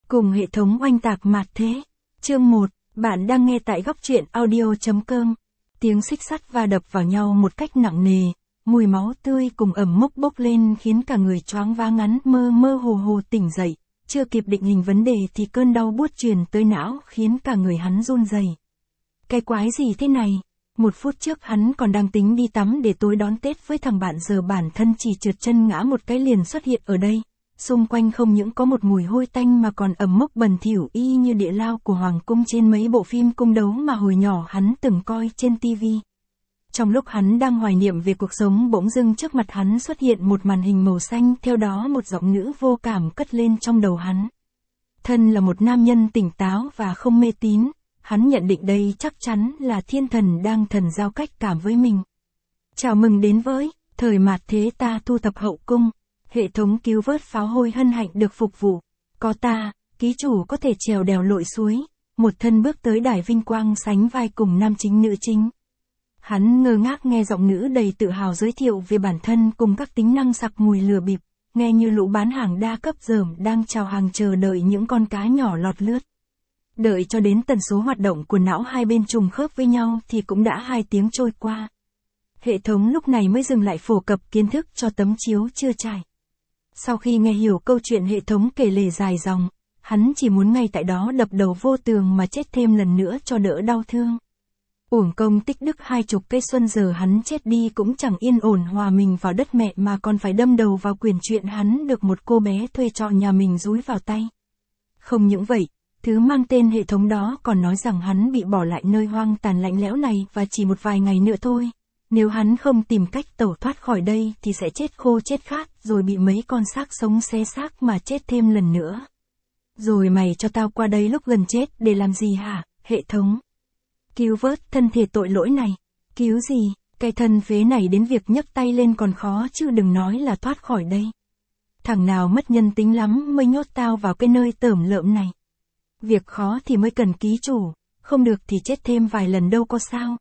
Cùng hệ thống oanh tạc mạt thế. Chương 1, bạn đang nghe tại góc truyện audio.com. Tiếng xích sắt va đập vào nhau một cách nặng nề, mùi máu tươi cùng ẩm mốc bốc lên khiến cả người choáng váng ngắn mơ mơ hồ hồ tỉnh dậy, chưa kịp định hình vấn đề thì cơn đau buốt truyền tới não khiến cả người hắn run rẩy. Cái quái gì thế này? Một phút trước hắn còn đang tính đi tắm để tối đón Tết với thằng bạn, giờ bản thân chỉ trượt chân ngã một cái liền xuất hiện ở đây. Xung quanh không những có một mùi hôi tanh mà còn ẩm mốc bẩn thỉu y như địa lao của hoàng cung trên mấy bộ phim cung đấu mà hồi nhỏ hắn từng coi trên tivi. Trong lúc hắn đang hoài niệm về cuộc sống, bỗng dưng trước mặt hắn xuất hiện một màn hình màu xanh, theo đó một giọng nữ vô cảm cất lên trong đầu hắn. Thân là một nam nhân tỉnh táo và không mê tín, hắn nhận định đây chắc chắn là thiên thần đang thần giao cách cảm với mình. Chào mừng đến với thời mạt thế, ta thu thập hậu cung. Hệ thống cứu vớt pháo hôi hân hạnh được phục vụ. Có ta, ký chủ có thể trèo đèo lội suối, một thân bước tới đài vinh quang sánh vai cùng nam chính nữ chính. Hắn ngơ ngác nghe giọng nữ đầy tự hào giới thiệu về bản thân cùng các tính năng sặc mùi lừa bịp, nghe như lũ bán hàng đa cấp dởm đang chào hàng chờ đợi những con cá nhỏ lọt lướt. Đợi cho đến tần số hoạt động của não hai bên trùng khớp với nhau thì cũng đã 2 tiếng trôi qua. Hệ thống lúc này mới dừng lại phổ cập kiến thức cho tấm chiếu chưa trải. Sau khi nghe hiểu câu chuyện hệ thống kể lể dài dòng, hắn chỉ muốn ngay tại đó đập đầu vô tường mà chết thêm lần nữa cho đỡ đau thương. Uổng công tích đức 20 cây xuân, giờ hắn chết đi cũng chẳng yên ổn hòa mình vào đất mẹ mà còn phải đâm đầu vào quyển chuyện hắn được một cô bé thuê trọ nhà mình dúi vào tay. Không những vậy, thứ mang tên hệ thống đó còn nói rằng hắn bị bỏ lại nơi hoang tàn lạnh lẽo này và chỉ một vài ngày nữa thôi. Nếu hắn không tìm cách tẩu thoát khỏi đây thì sẽ chết khô chết khát rồi bị mấy con xác sống xé xác mà chết thêm lần nữa. Rồi mày cho tao qua đây lúc gần chết để làm gì hả, hệ thống? Cứu vớt thân thể tội lỗi này. Cứu gì, cái thân phế này đến việc nhấc tay lên còn khó chứ đừng nói là thoát khỏi đây. Thằng nào mất nhân tính lắm mới nhốt tao vào cái nơi tởm lợm này. Việc khó thì mới cần ký chủ, không được thì chết thêm vài lần đâu có sao.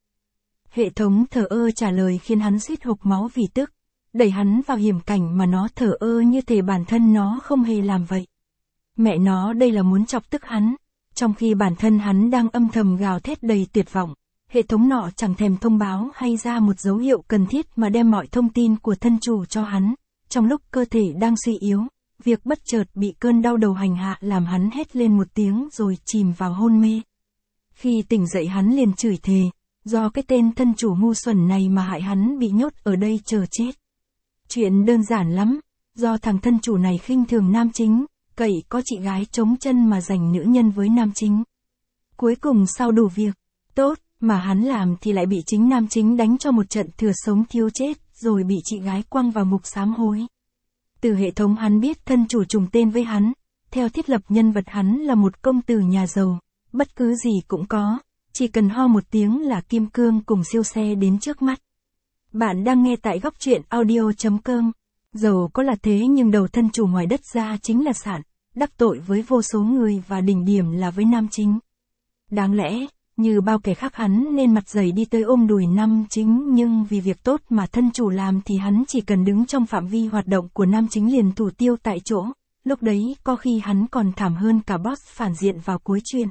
Hệ thống thờ ơ trả lời khiến hắn suýt hộc máu vì tức, đẩy hắn vào hiểm cảnh mà nó thờ ơ như thể bản thân nó không hề làm vậy. Mẹ nó đây là muốn chọc tức hắn, trong khi bản thân hắn đang âm thầm gào thét đầy tuyệt vọng. Hệ thống nọ chẳng thèm thông báo hay ra một dấu hiệu cần thiết mà đem mọi thông tin của thân chủ cho hắn. Trong lúc cơ thể đang suy yếu, việc bất chợt bị cơn đau đầu hành hạ làm hắn hét lên một tiếng rồi chìm vào hôn mê. Khi tỉnh dậy hắn liền chửi thề, do cái tên thân chủ ngu xuẩn này mà hại hắn bị nhốt ở đây chờ chết. Chuyện đơn giản lắm, do thằng thân chủ này khinh thường nam chính, cậy có chị gái chống chân mà giành nữ nhân với nam chính. Cuối cùng sau đủ việc tốt mà hắn làm thì lại bị chính nam chính đánh cho một trận thừa sống thiếu chết, rồi bị chị gái quăng vào ngục sám hối. Từ hệ thống hắn biết thân chủ trùng tên với hắn, theo thiết lập nhân vật hắn là một công tử nhà giàu, bất cứ gì cũng có. Chỉ cần ho một tiếng là kim cương cùng siêu xe đến trước mắt. Bạn đang nghe tại góc truyện audio.com. Giàu có là thế nhưng đầu thân chủ ngoài đất ra chính là sản, đắc tội với vô số người và đỉnh điểm là với nam chính. Đáng lẽ, như bao kẻ khác hắn nên mặt dày đi tới ôm đùi nam chính, nhưng vì việc tốt mà thân chủ làm thì hắn chỉ cần đứng trong phạm vi hoạt động của nam chính liền thủ tiêu tại chỗ. Lúc đấy có khi hắn còn thảm hơn cả boss phản diện vào cuối chuyện.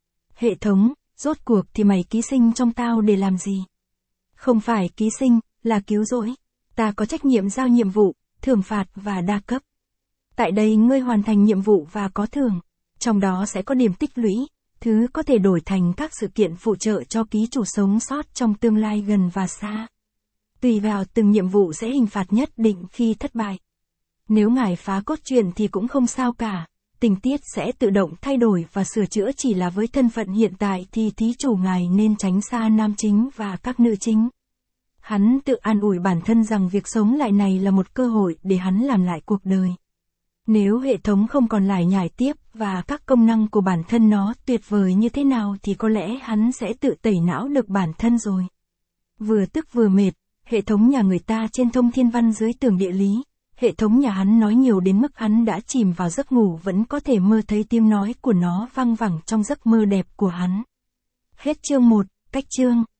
Hệ thống, rốt cuộc thì mày ký sinh trong tao để làm gì? Không phải ký sinh, là cứu rỗi. Ta có trách nhiệm giao nhiệm vụ, thưởng phạt và đa cấp. Tại đây ngươi hoàn thành nhiệm vụ và có thưởng. Trong đó sẽ có điểm tích lũy, thứ có thể đổi thành các sự kiện phụ trợ cho ký chủ sống sót trong tương lai gần và xa. Tùy vào từng nhiệm vụ sẽ hình phạt nhất định khi thất bại. Nếu ngài phá cốt truyện thì cũng không sao cả. Tình tiết sẽ tự động thay đổi và sửa chữa, chỉ là với thân phận hiện tại thì thí chủ ngài nên tránh xa nam chính và các nữ chính. Hắn tự an ủi bản thân rằng việc sống lại này là một cơ hội để hắn làm lại cuộc đời. Nếu hệ thống không còn lải nhải tiếp và các công năng của bản thân nó tuyệt vời như thế nào thì có lẽ hắn sẽ tự tẩy não được bản thân rồi. Vừa tức vừa mệt, hệ thống nhà người ta trên thông thiên văn dưới tường địa lý. Hệ thống nhà hắn nói nhiều đến mức hắn đã chìm vào giấc ngủ vẫn có thể mơ thấy tiếng nói của nó văng vẳng trong giấc mơ đẹp của hắn. Hết chương 1, cách chương.